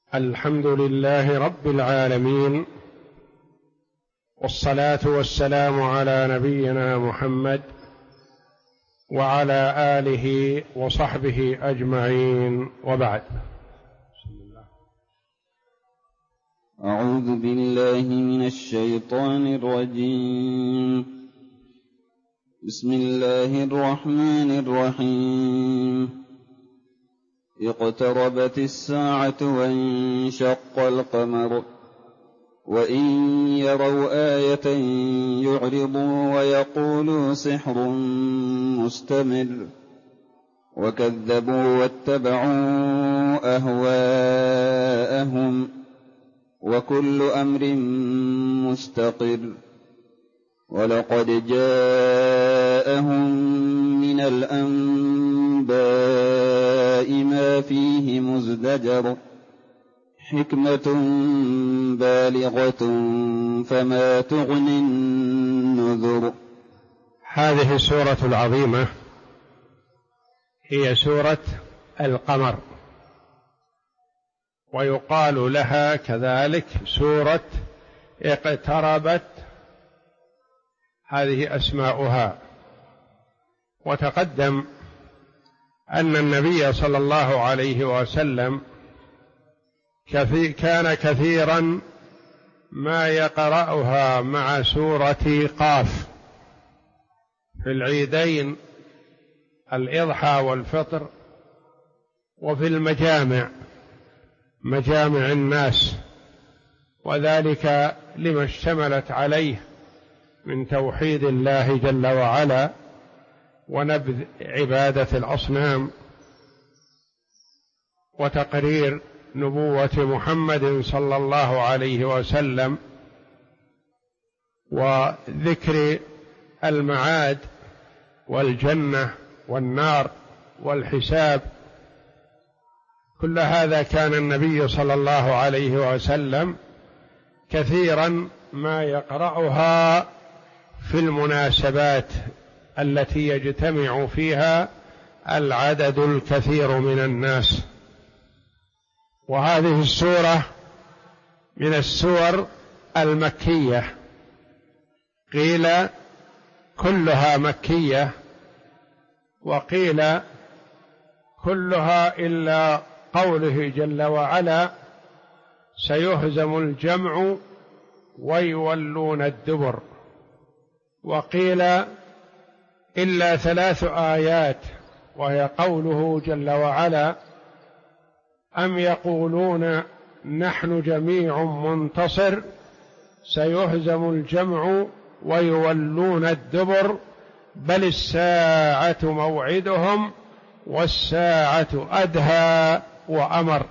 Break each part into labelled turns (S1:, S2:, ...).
S1: الحمد لله رب العالمين، والصلاة والسلام على نبينا محمد وعلى آله وصحبه أجمعين، وبعد.
S2: أعوذ بالله من الشيطان الرجيم. بسم الله الرحمن الرحيم. اقتربت الساعة وانشق القمر وإن يروا آية يعرضوا ويقولوا سحر مستمر وكذبوا واتبعوا أهواءهم وكل أمر مستقر ولقد جاءهم من الأنباء ما فيه مزدجر حكمة بالغة فما تغني النذر.
S1: هذه السورة العظيمة هي سورة القمر، ويقال لها كذلك سورة اقتربت، هذه أسماؤها. وتقدم أن النبي صلى الله عليه وسلم كان كثيرا ما يقرأها مع سورة قاف في العيدين، الإضحى والفطر، وفي مجامع الناس، وذلك لما اشتملت عليه من توحيد الله جل وعلا ونبذ عبادة الأصنام وتقرير نبوة محمد صلى الله عليه وسلم وذكر المعاد والجنة والنار والحساب. كل هذا كان النبي صلى الله عليه وسلم كثيرا ما يقرأها في المناسبات التي يجتمع فيها العدد الكثير من الناس. وهذه السورة من السور المكية، قيل كلها مكية، وقيل كلها إلا قوله جل وعلا سيهزم الجمع ويولون الدبر، وقيل إلا 3 آيات، وهي قوله جل وعلا أم يقولون نحن جميع منتصر سيهزم الجمع ويولون الدبر بل الساعة موعدهم والساعة أدهى وأمر.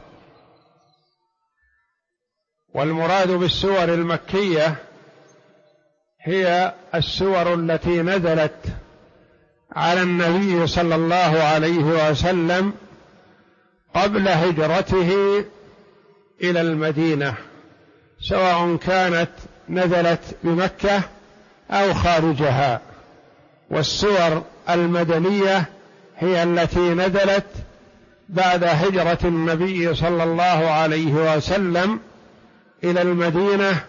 S1: والمراد بالسور المكية هي السور التي نزلت على النبي صلى الله عليه وسلم قبل هجرته إلى المدينة، سواء كانت نزلت بمكة أو خارجها. والسور المدنية هي التي نزلت بعد هجرة النبي صلى الله عليه وسلم إلى المدينة،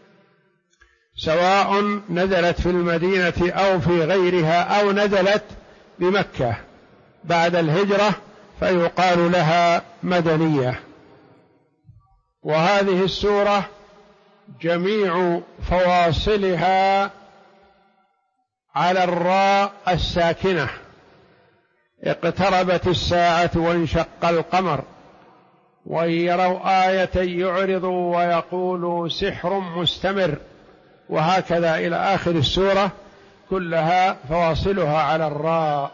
S1: سواء نزلت في المدينة أو في غيرها أو نزلت بمكة بعد الهجرة، فيقال لها مدنية. وهذه السورة جميع فواصلها على الراء الساكنة، اقتربت الساعة وانشق القمر وإن يروا آية يعرضوا ويقولوا سحر مستمر، وهكذا إلى آخر السورة، كلها فواصلها على الراء.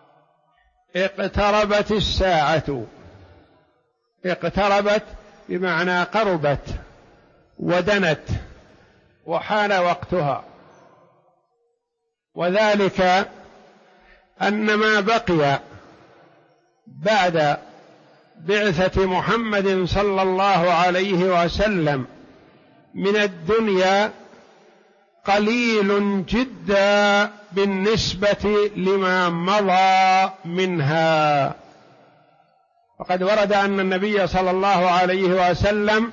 S1: اقتربت الساعة، اقتربت بمعنى قربت ودنت وحان وقتها، وذلك أن ما بقي بعد بعثة محمد صلى الله عليه وسلم من الدنيا قليل جدا بالنسبة لما مضى منها. وقد ورد أن النبي صلى الله عليه وسلم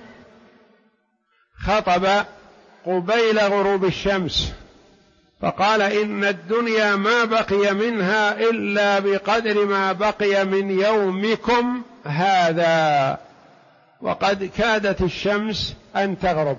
S1: خطب قبيل غروب الشمس فقال إن الدنيا ما بقي منها إلا بقدر ما بقي من يومكم هذا، وقد كادت الشمس أن تغرب.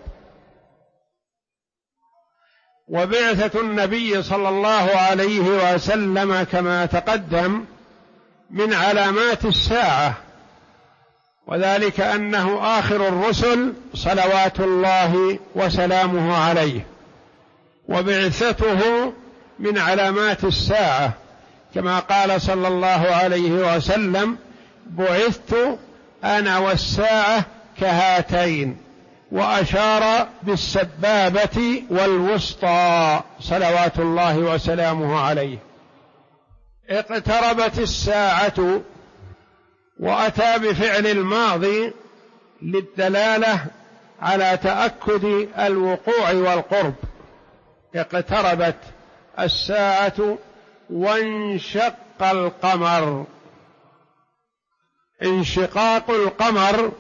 S1: وبعثة النبي صلى الله عليه وسلم كما تقدم من علامات الساعة، وذلك أنه آخر الرسل صلوات الله وسلامه عليه، وبعثته من علامات الساعة كما قال صلى الله عليه وسلم: بعثت أنا والساعة كهاتين، وأشار بالسبابة والوسطى صلوات الله وسلامه عليه. اقتربت الساعة، وأتى بفعل الماضي للدلالة على تأكد الوقوع والقرب. اقتربت الساعة وانشق القمر. انشقاق القمر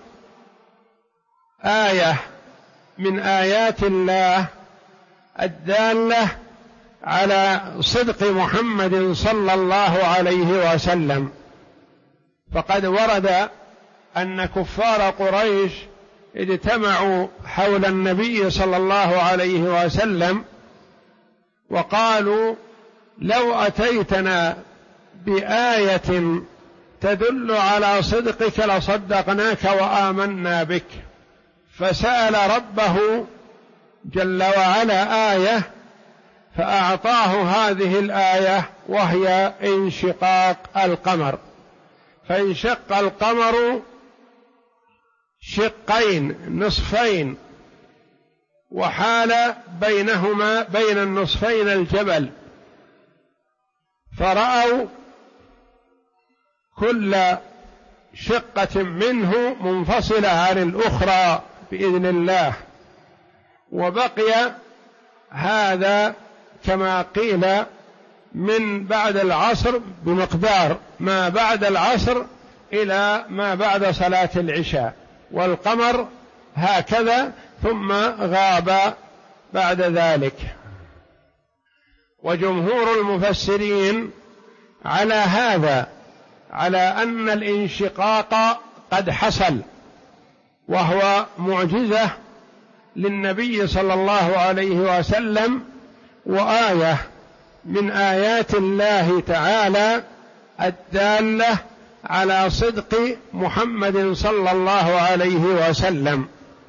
S1: آية من آيات الله الدالة على صدق محمد صلى الله عليه وسلم. فقد ورد أن كفار قريش اجتمعوا حول النبي صلى الله عليه وسلم وقالوا: لو أتيتنا بآية تدل على صدقك لصدقناك وآمنا بك. فسأل ربه جل وعلا آية فأعطاه هذه الآية، وهي انشقاق القمر. فانشق القمر شقين نصفين، وحال بينهما بين النصفين الجبل، فرأوا كل شقة منه منفصلة عن الأخرى بإذن الله. وبقي هذا كما قيل من بعد العصر بمقدار ما بعد العصر إلى ما بعد صلاة العشاء، والقمر هكذا ثم غاب بعد ذلك. وجمهور المفسرين على هذا، على أن الانشقاق قد حصل، وهو معجزة للنبي صلى الله عليه وسلم، وآية من آيات الله تعالى الدالة على صدق محمد صلى الله عليه وسلم،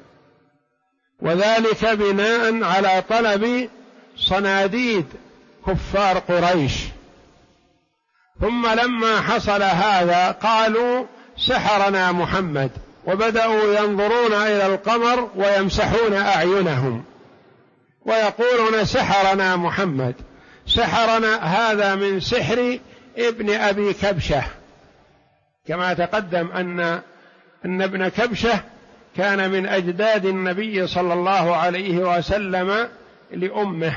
S1: وذلك بناء على طلب صناديد كفار قريش. ثم لما حصل هذا قالوا: سحرنا محمد، وبدأوا ينظرون إلى القمر ويمسحون أعينهم ويقولون: سحرنا محمد، سحرنا. هذا من سحر ابن أبي كبشة، كما تقدم أن ابن كبشة كان من أجداد النبي صلى الله عليه وسلم لأمه،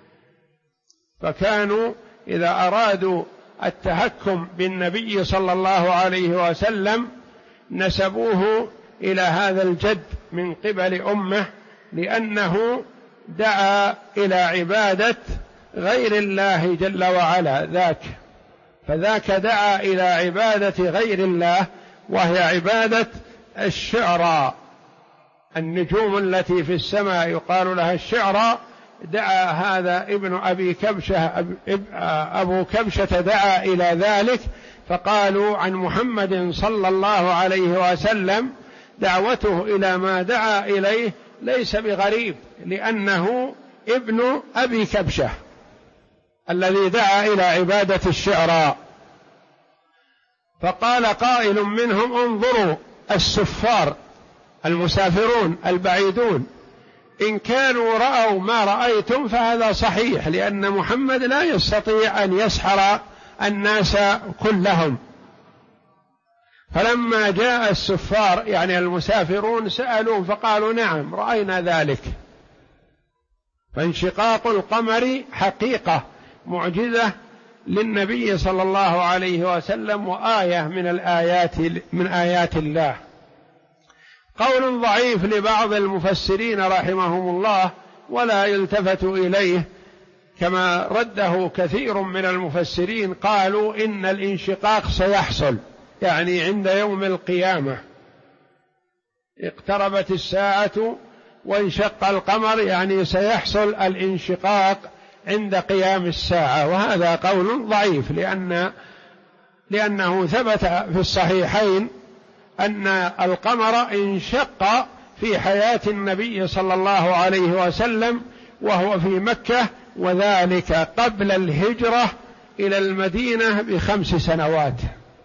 S1: فكانوا إذا أرادوا التهكم بالنبي صلى الله عليه وسلم نسبوه إلى هذا الجد من قبل أمه، لأنه دعا إلى عبادة غير الله جل وعلا فذاك دعا إلى عبادة غير الله، وهي عبادة الشعرى، النجوم التي في السماء يقال لها الشعرى. دعا هذا ابن أبي كبشة، أبو كبشة دعا إلى ذلك، فقالوا عن محمد صلى الله عليه وسلم: دعوته إلى ما دعا إليه ليس بغريب، لأنه ابن أبي كبشة الذي دعا إلى عبادة الشعراء. فقال قائل منهم: انظروا السفار المسافرون البعيدون، إن كانوا رأوا ما رأيتم فهذا صحيح، لأن محمد لا يستطيع أن يسحر الناس كلهم. فلما جاء السفار يعني المسافرون سألوا فقالوا: نعم رأينا ذلك. فانشقاق القمر حقيقة معجزة للنبي صلى الله عليه وسلم وآية من آيات الله. قول ضعيف لبعض المفسرين رحمهم الله ولا يلتفت إليه، كما رده كثير من المفسرين، قالوا إن الانشقاق سيحصل يعني عند يوم القيامة، اقتربت الساعة وانشق القمر، يعني سيحصل الانشقاق عند قيام الساعة، وهذا قول ضعيف لأنه ثبت في الصحيحين أن القمر انشق في حياة النبي صلى الله عليه وسلم وهو في مكة، وذلك قبل الهجرة إلى المدينة ب5 سنوات.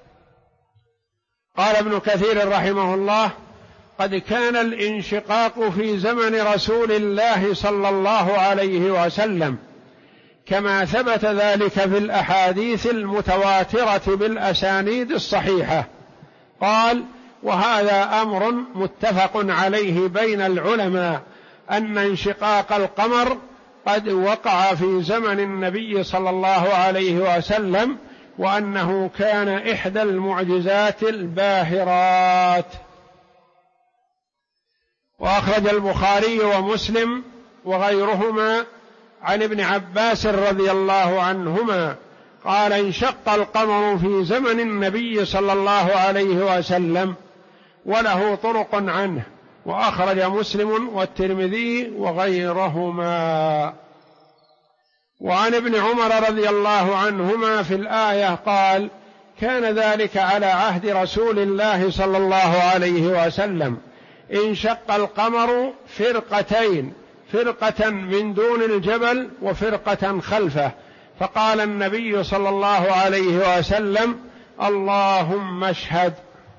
S1: قال ابن كثير رحمه الله: قد كان الانشقاق في زمن رسول الله صلى الله عليه وسلم، كما ثبت ذلك في الأحاديث المتواترة بالأسانيد الصحيحة. قال: وهذا أمر متفق عليه بين العلماء أن انشقاق القمر قد وقع في زمن النبي صلى الله عليه وسلم، وأنه كان إحدى المعجزات الباهرات. وأخرج البخاري ومسلم وغيرهما عن ابن عباس رضي الله عنهما قال: انشق القمر في زمن النبي صلى الله عليه وسلم، وله طرق عنه، وأخرج مسلم والترمذي وغيرهما. وعن ابن عمر رضي الله عنهما في الآية قال: كان ذلك على عهد رسول الله صلى الله عليه وسلم، انشق القمر فرقتين، فرقة من دون الجبل وفرقة خلفه، فقال النبي صلى الله عليه وسلم: اللهم اشهد.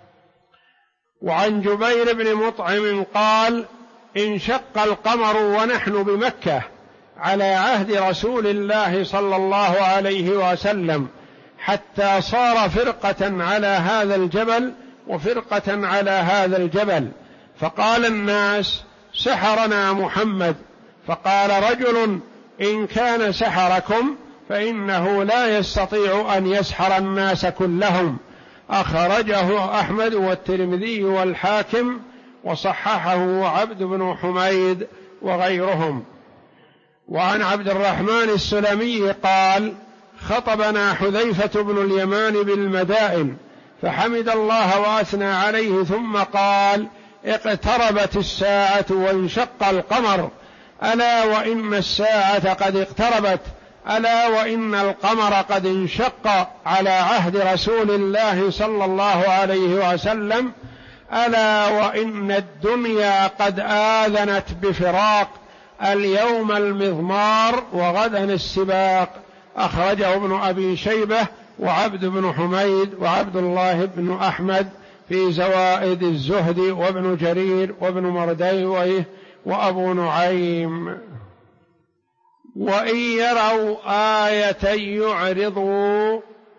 S1: وعن جبير بن مطعم قال: انشق القمر ونحن بمكة على عهد رسول الله صلى الله عليه وسلم، حتى صار فرقة على هذا الجبل وفرقة على هذا الجبل، فقال الناس: سحرنا محمد. فقال رجل: إن كان سحركم فإنه لا يستطيع أن يسحر الناس كلهم. أخرجه أحمد والترمذي والحاكم وصححه عبد بن حميد وغيرهم. وعن عبد الرحمن السلمي قال: خطبنا حذيفة بن اليمان بالمدائن، فحمد الله وأثنى عليه، ثم قال: اقتربت الساعة وانشق القمر، ألا وإن الساعة قد اقتربت، ألا وإن القمر قد انشق على عهد رسول الله صلى الله عليه وسلم، ألا وإن الدنيا قد آذنت بفراق، اليوم المضمار وغدا السباق. أخرجه ابن أبي شيبة وعبد بن حميد وعبد الله بن أحمد في زوائد الزهد، وابن جرير وابن مردويه وأبو نعيم. وإن يروا آية يعرضوا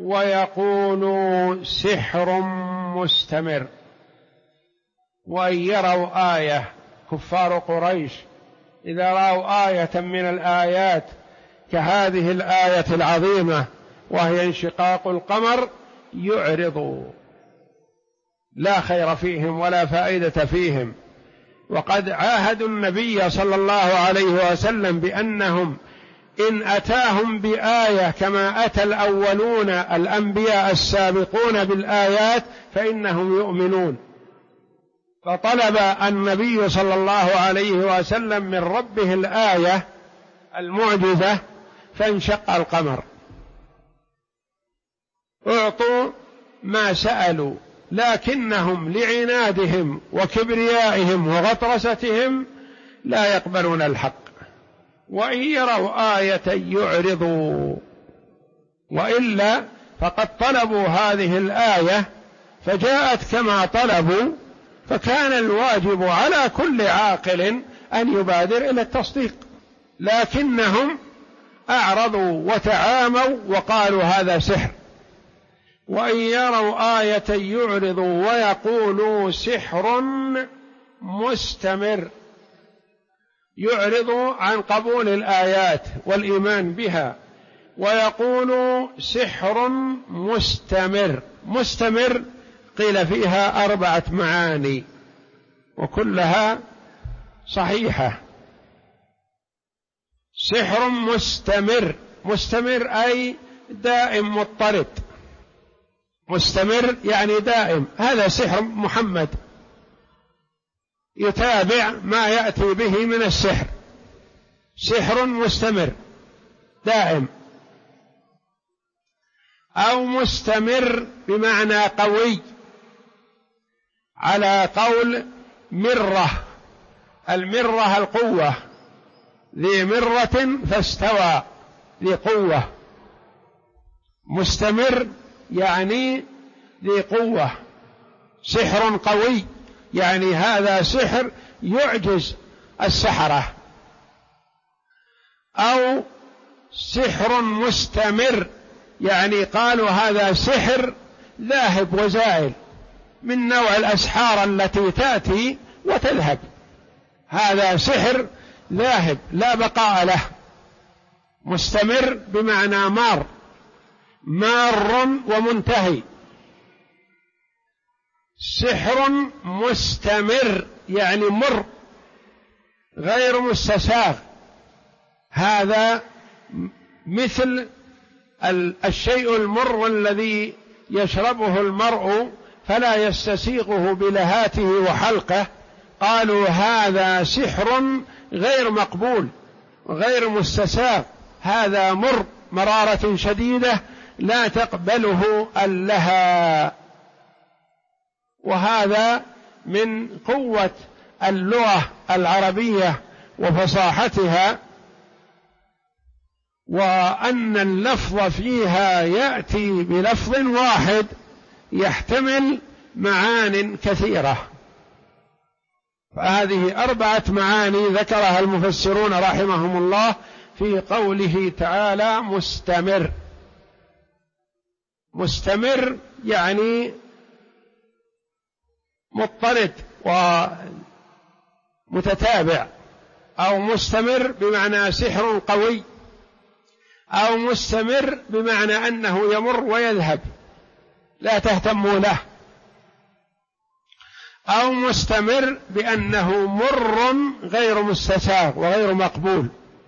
S1: ويقولوا سحر مستمر. وإن يروا آية، كفار قريش إذا رأوا آية من الآيات كهذه الآية العظيمة وهي انشقاق القمر يعرضوا، لا خير فيهم ولا فائدة فيهم. وقد عاهدوا النبي صلى الله عليه وسلم بأنهم إن أتاهم بآية كما أتى الأولون الأنبياء السابقون بالآيات فإنهم يؤمنون. فطلب النبي صلى الله عليه وسلم من ربه الآية المعجزة فانشق القمر، أعطوا ما سألوا، لكنهم لعنادهم وكبريائهم وغطرستهم لا يقبلون الحق. وإن يروا آية يعرضوا، وإلا فقد طلبوا هذه الآية فجاءت كما طلبوا، فكان الواجب على كل عاقل أن يبادر إلى التصديق، لكنهم أعرضوا وتعاموا وقالوا هذا سحر. وإن يروا آية يعرضوا ويقولوا سحر مستمر، يعرضوا عن قبول الآيات والإيمان بها، ويقول سحر مستمر. مستمر قيل فيها 4 معاني وكلها صحيحة. سحر مستمر، مستمر أي دائم مضطرد، مستمر يعني دائم. هذا سحر محمد، يتابع ما يأتي به من السحر، سحر مستمر دائم. أو مستمر بمعنى قوي، على قول مرة، المرة القوة، ذي مرة فاستوى، ذي قوة. مستمر يعني ذي قوة، سحر قوي، يعني هذا سحر يعجز السحرة. أو سحر مستمر يعني قالوا هذا سحر ذاهب وزائل، من نوع الأسحار التي تأتي وتذهب، هذا سحر ذاهب لا بقاء له. مستمر بمعنى مار، مار ومنتهي. سحر مستمر يعني مر غير مستساغ، هذا مثل الشيء المر الذي يشربه المرء فلا يستسيغه بلهاته وحلقه، قالوا هذا سحر غير مقبول غير مستساغ، هذا مر مرارة شديدة لا تقبله اللهى. وهذا من قوة اللغة العربية وفصاحتها، وأن اللفظ فيها يأتي بلفظ واحد يحتمل معان كثيرة. فهذه 4 معاني ذكرها المفسرون رحمهم الله في قوله تعالى مستمر. مستمر يعني مضطرد ومتتابع، أو مستمر بمعنى سحر قوي، أو مستمر بمعنى أنه يمر ويذهب لا تهتموا له، أو مستمر بأنه مر غير مستساغ وغير مقبول.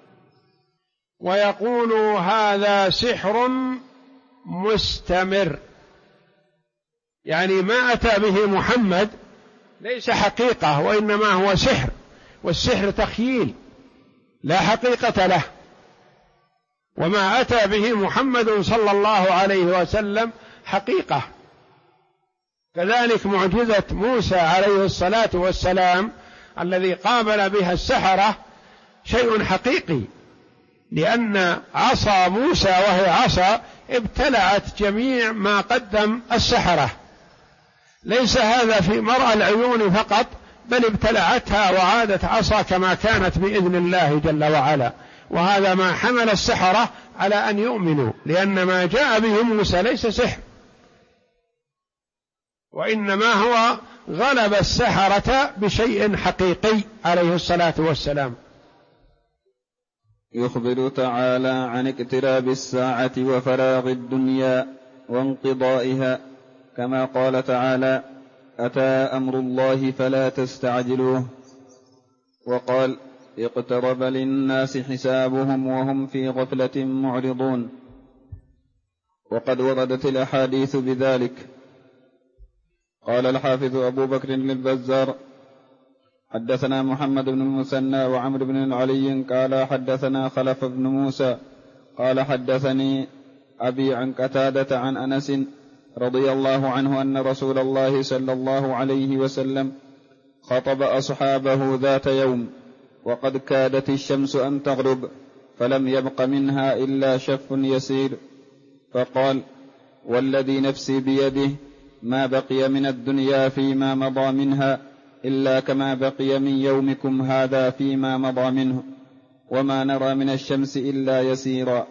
S1: ويقول هذا سحر مستمر، يعني ما أتى به محمد ليس حقيقة وإنما هو سحر، والسحر تخييل لا حقيقة له. وما أتى به محمد صلى الله عليه وسلم حقيقة. كذلك معجزة موسى عليه الصلاة والسلام الذي قابل بها السحرة شيء حقيقي، لأن عصا موسى وهي عصا ابتلعت جميع ما قدم السحرة، ليس هذا في مرأى العيون فقط، بل ابتلعتها وعادت عصا كما كانت بإذن الله جل وعلا. وهذا ما حمل السحرة على أن يؤمنوا، لأن ما جاء به موسى ليس سحر، وإنما هو غلب السحرة بشيء حقيقي عليه الصلاة والسلام.
S2: يخبر تعالى عن اقتراب الساعة وفراغ الدنيا وانقضائها، كما قال تعالى: أتى أمر الله فلا تستعجلوه. وقال: اقترب للناس حسابهم وهم في غفلة معرضون. وقد وردت الأحاديث بذلك. قال الحافظ أبو بكر البزار: حدثنا محمد بن المثنى وعمرو بن علي قال حدثنا خلف بن موسى قال حدثني أبي عن قتادة عن أنس رضي الله عنه أن رسول الله صلى الله عليه وسلم خطب أصحابه ذات يوم وقد كادت الشمس أن تغرب فلم يبق منها إلا شف يسير، فقال: والذي نفسي بيده ما بقي من الدنيا فيما مضى منها إلا كما بقي من يومكم هذا فيما مضى منه، وما نرى من الشمس إلا يسيرا.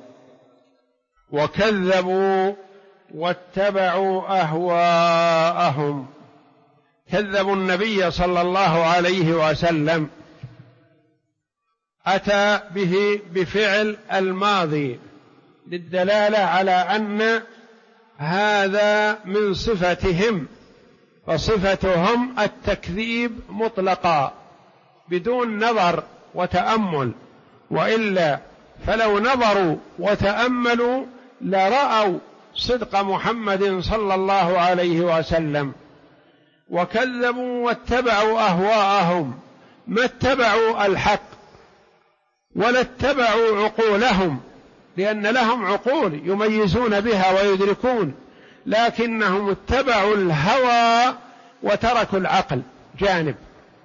S1: وكذبوا واتبعوا أهواءهم، كذبوا النبي صلى الله عليه وسلم، أتى به بفعل الماضي للدلالة على أن هذا من صفتهم، فصفتهم التكذيب مطلقا بدون نظر وتأمل، وإلا فلو نظروا وتأملوا لرأوا صدق محمد صلى الله عليه وسلم. وكذبوا واتبعوا أهواءهم، ما اتبعوا الحق ولا اتبعوا عقولهم، لأن لهم عقول يميزون بها ويدركون، لكنهم اتبعوا الهوى وتركوا العقل جانب،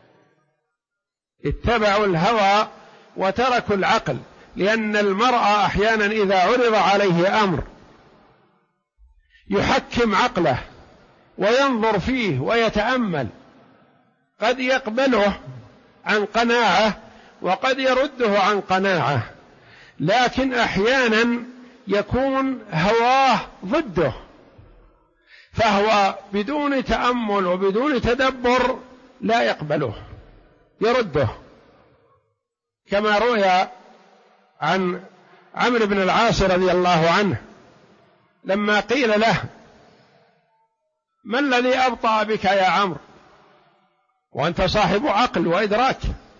S1: اتبعوا الهوى وتركوا العقل، لأن المرء أحيانا إذا عرض عليه أمر يحكم عقله وينظر فيه ويتأمل، قد يقبله عن قناعة وقد يرده عن قناعة، لكن أحيانا يكون هواه ضده، فهو بدون تأمل وبدون تدبر لا يقبله، يرده، كما روي عن عمرو بن العاص رضي الله عنه لما قيل له: ما الذي أبطأ بك يا عمرو وأنت صاحب عقل وإدراك؟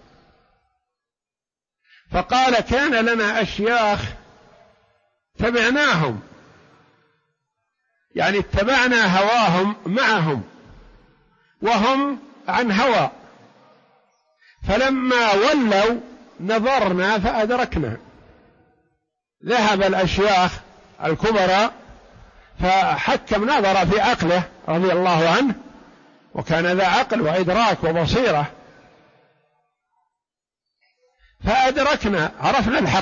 S1: فقال: كان لنا أشياخ تبعناهم، يعني اتبعنا هواهم معهم وهم عن هوى، فلما ولوا نظرنا فأدركنا. ذهب الأشياخ الكبراء فحكم نظر في عقله رضي الله عنه، وكان ذا عقل وإدراك وبصيرة، فأدركنا، عرفنا الحق.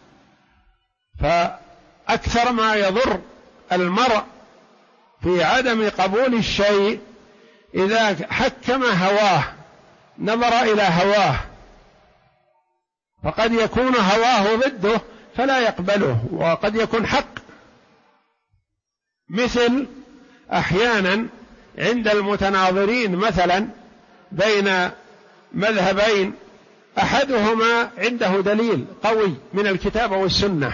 S1: فأكثر ما يضر المرء في عدم قبول الشيء إذا حكم هواه، نظر إلى هواه، فقد يكون هواه ضده فلا يقبله، وقد يكون حق. مثل أحيانا عند المتناظرين مثلا بين مذهبين، أحدهما عنده دليل قوي من الكتاب والسنة،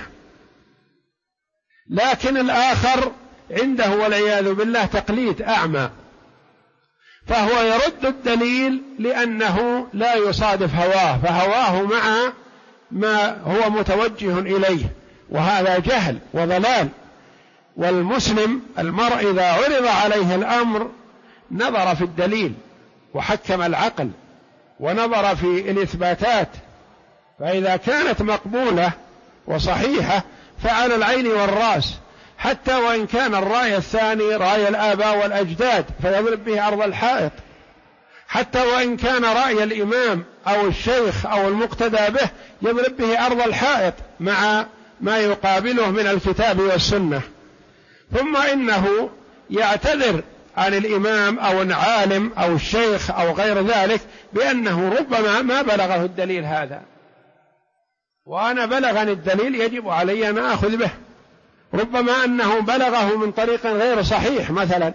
S1: لكن الآخر عنده والعياذ بالله تقليد أعمى، فهو يرد الدليل لأنه لا يصادف هواه، فهواه مع ما هو متوجه إليه، وهذا جهل وضلال. والمسلم المرء إذا عرض عليه الأمر نظر في الدليل وحكم العقل ونظر في الإثباتات، فإذا كانت مقبولة وصحيحة فعلى العين والرأس، حتى وإن كان الرأي الثاني رأي الآباء والأجداد فيضرب به أرض الحائط، حتى وإن كان رأي الإمام أو الشيخ أو المقتدى به يضرب به أرض الحائط مع ما يقابله من الكتاب والسنة. ثم إنه يعتذر عن الإمام أو العالم أو الشيخ أو غير ذلك بأنه ربما ما بلغه الدليل هذا، وأنا بلغني الدليل يجب علي أن آخذ به، ربما أنه بلغه من طريق غير صحيح مثلا،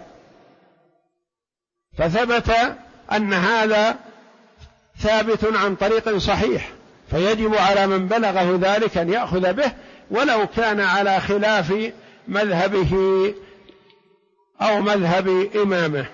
S1: فثبت أن هذا ثابت عن طريق صحيح، فيجب على من بلغه ذلك أن يأخذ به ولو كان على خلاف مذهبه أو مذهب إمامه.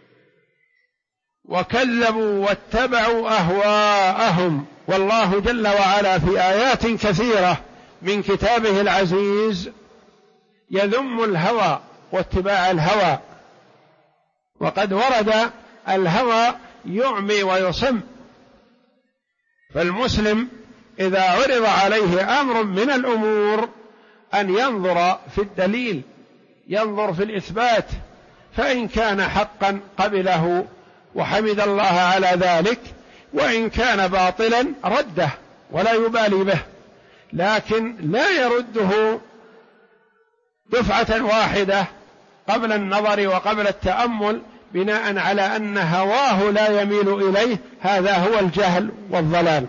S1: وكذبوا واتبعوا أهواءهم، والله جل وعلا في آيات كثيرة من كتابه العزيز يذم الهوى واتباع الهوى، وقد ورد الهوى يعمي ويصم، فالمسلم إذا عرض عليه أمر من الأمور أن ينظر في الدليل، ينظر في الإثبات، فإن كان حقا قبله وحمد الله على ذلك، وإن كان باطلا رده ولا يبالي به، لكن لا يرده دفعة واحدة قبل النظر وقبل التأمل بناء على أن هواه لا يميل إليه، هذا هو الجهل والضلال.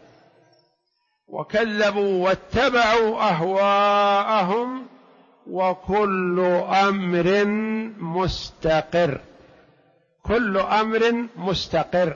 S1: وكذبوا واتبعوا أهواءهم وكل أمر مستقر. كل أمر مستقر،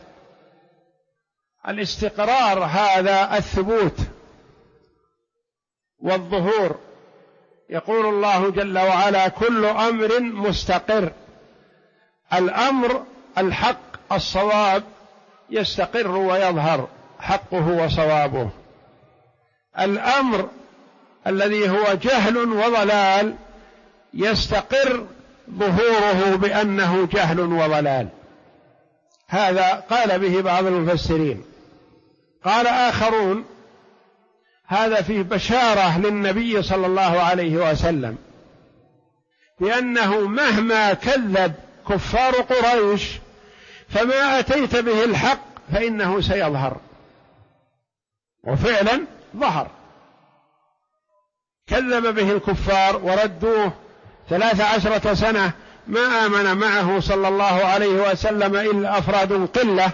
S1: الاستقرار هذا الثبوت والظهور يقول الله جل وعلا: كل أمر مستقر. الأمر الحق الصواب يستقر ويظهر حقه وصوابه. الأمر الذي هو جهل وضلال يستقر ظهوره بأنه جهل وضلال. هذا قال به بعض المفسرين. قال آخرون: هذا فيه بشارة للنبي صلى الله عليه وسلم بأنه مهما كذب كفار قريش فما أتيت به الحق فإنه سيظهر. وفعلا ظهر، كذب به الكفار وردوه 13 سنة، ما آمن معه صلى الله عليه وسلم إلا أفراد قلة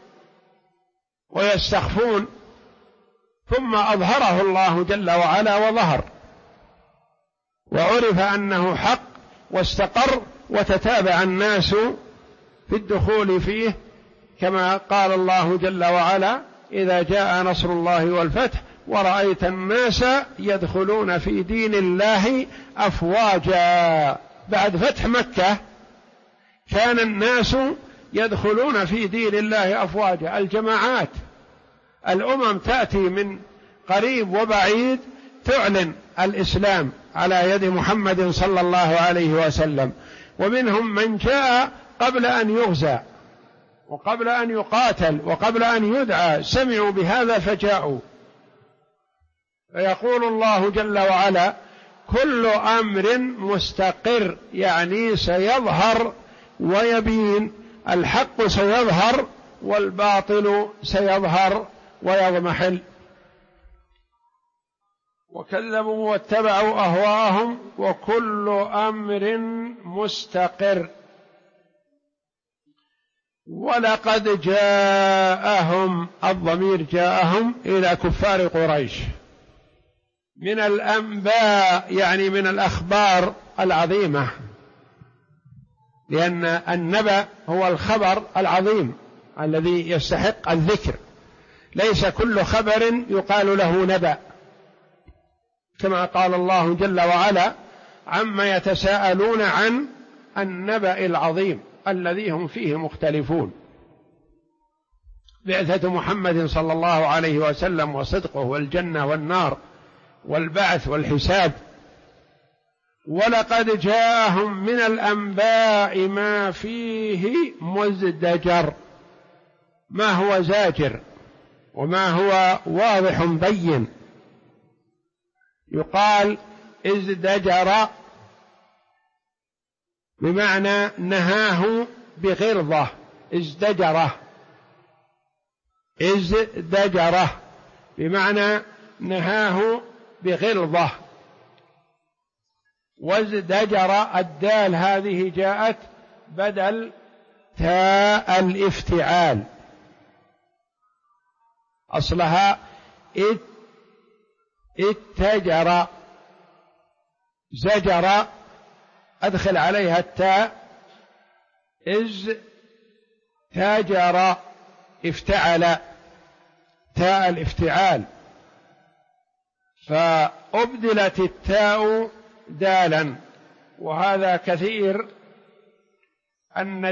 S1: ويستخفون، ثم أظهره الله جل وعلا وظهر، وعرف أنه حق واستقر، وتتابع الناس في الدخول فيه، كما قال الله جل وعلا: إذا جاء نصر الله والفتح ورأيت الناس يدخلون في دين الله أفواجا. بعد فتح مكة كان الناس يدخلون في دين الله أفواجا، الجماعات، الأمم تأتي من قريب وبعيد تعلن الإسلام على يد محمد صلى الله عليه وسلم، ومنهم من جاء قبل أن يغزى وقبل أن يقاتل وقبل أن يدعى، سمعوا بهذا فجاءوا. فيقول الله جل وعلا: كل أمر مستقر، يعني سيظهر ويبين، الحق سيظهر والباطل سيظهر ويضمحل. وكذبوا واتبعوا أهواءهم وكل أمر مستقر. ولقد جاءهم، الضمير جاءهم إلى كفار قريش، من الأنباء يعني من الأخبار العظيمة، لأن النبأ هو الخبر العظيم الذي يستحق الذكر، ليس كل خبر يقال له نبأ، كما قال الله جل وعلا: عما يتساءلون عن النبأ العظيم الذي هم فيه مختلفون. بعثة محمد صلى الله عليه وسلم وصدقه والجنة والنار والبعث والحساب. ولقد جاءهم من الأنباء ما فيه مزدجر، ما هو زاجر وما هو واضح بين. يقال ازدجر بمعنى نهاه بغلظة، ازدجره، ازدجره بمعنى نهاه بغلظة. وازدجر الدال هذه جاءت بدل تاء الافتعال، أصلها اتجر، زجر أدخل عليها التاء، تاجر، افتعل، تاء الافتعال، فأبدلت التاء دالا. وهذا كثير، أن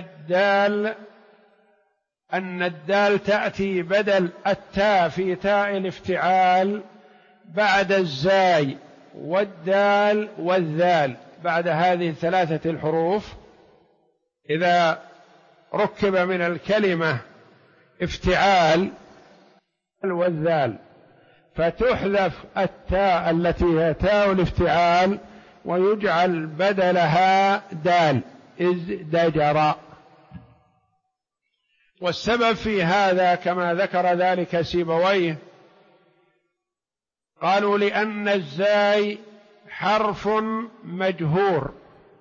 S1: الدال تأتي بدل التاء في تاء الافتعال بعد الزاي والدال والذال، بعد هذه الثلاثة الحروف إذا ركب من الكلمة افتعال والذال، فتحذف التاء التي هي تاء الافتعال ويجعل بدلها دال، ازدجر. والسبب في هذا كما ذكر ذلك سيبويه، قالوا لأن الزاي حرف مجهور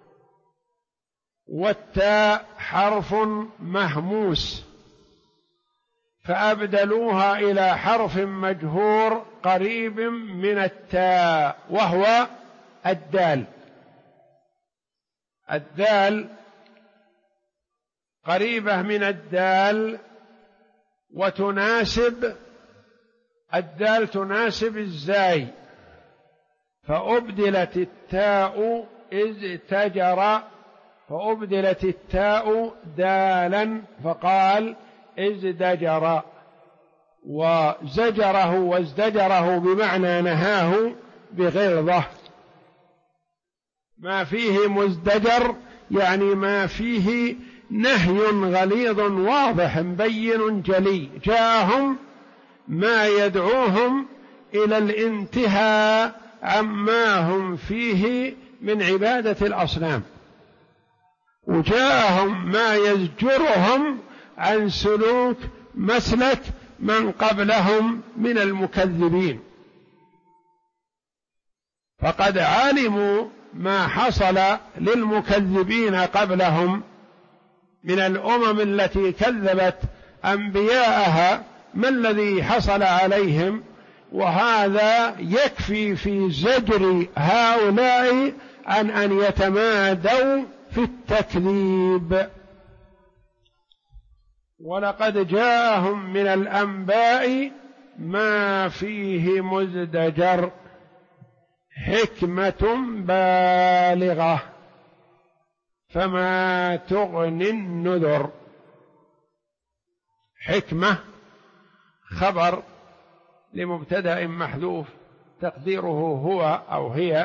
S1: والتاء حرف مهموس، فأبدلوها إلى حرف مجهور قريب من التاء وهو الدال. الدال قريبة من الدال وتناسب الدال، تناسب الزاي، فأبدلت التاء ازدجر، فأبدلت التاء دالا فقال ازدجر، وزجره وازدجره بمعنى نهاه بغلظة. ما فيه مزدجر يعني ما فيه نهي غليظ واضح بين جلي، جاءهم ما يدعوهم إلى الانتهاء عما هم فيه من عبادة الأصنام، وجاءهم ما يزجرهم عن سلوك مسلك من قبلهم من المكذبين. فقد علموا ما حصل للمكذبين قبلهم من الأمم التي كذبت أنبياءها، ما الذي حصل عليهم، وهذا يكفي في زجر هؤلاء عن أن يتمادوا في التكذيب. ولقد جاءهم من الأنباء ما فيه مزدجر، حكمة بالغة فما تغني النذر. حكمة خبر لمبتدأ محذوف تقديره هو أو هي،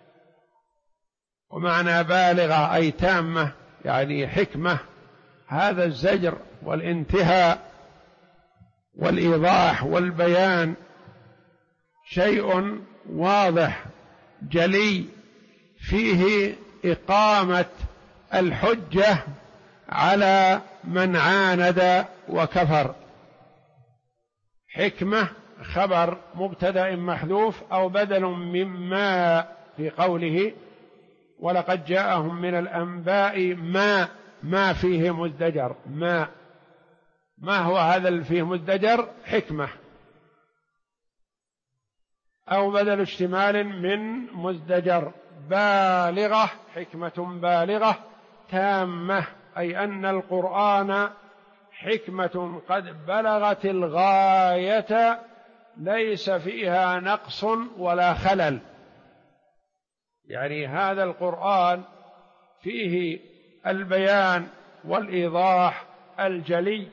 S1: ومعنى بالغة أي تامة، يعني حكمة. هذا الزجر والانتهاء والإيضاح والبيان شيء واضح جلي، فيه إقامة الحجة على من عاند وكفر. حكمة خبر مبتدأ محذوف أو بدل مما في قوله ولقد جاءهم من الأنباء ما فيه مزدجر. ما هو هذا اللي فيه مزدجر؟ حكمة، أو بدل اشتمال من مزدجر. بالغة، حكمة بالغة تامة، أي أن القرآن حكمة قد بلغت الغاية ليس فيها نقص ولا خلل. يعني هذا القرآن فيه البيان والإيضاح الجلي.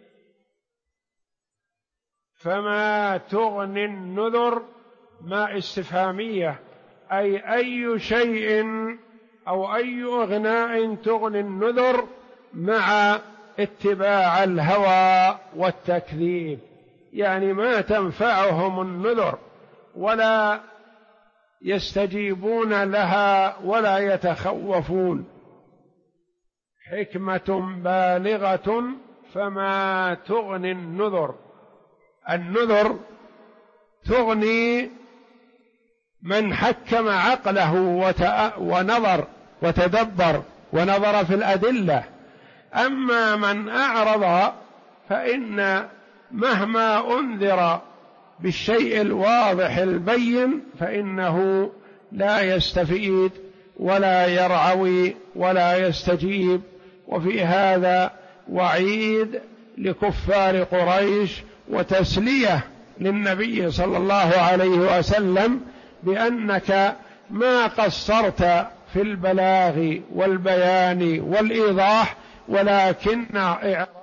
S1: فما تغني النذر، ما استفهامية، أي شيء أو أي إغناء تغني النذر مع اتباع الهوى والتكذيب، يعني ما تنفعهم النذر ولا يستجيبون لها ولا يتخوفون. حكمة بالغة فما تغني النذر. النذر تغني من حكم عقله ونظر وتدبر ونظر في الأدلة. أما من أعرض فإن مهما أنذر بالشيء الواضح البين فإنه لا يستفيد ولا يرعوي ولا يستجيب. وفي هذا وعيد لكفار قريش وتسلية للنبي صلى الله عليه وسلم بأنك ما قصرت في البلاغ والبيان والإيضاح، ولكن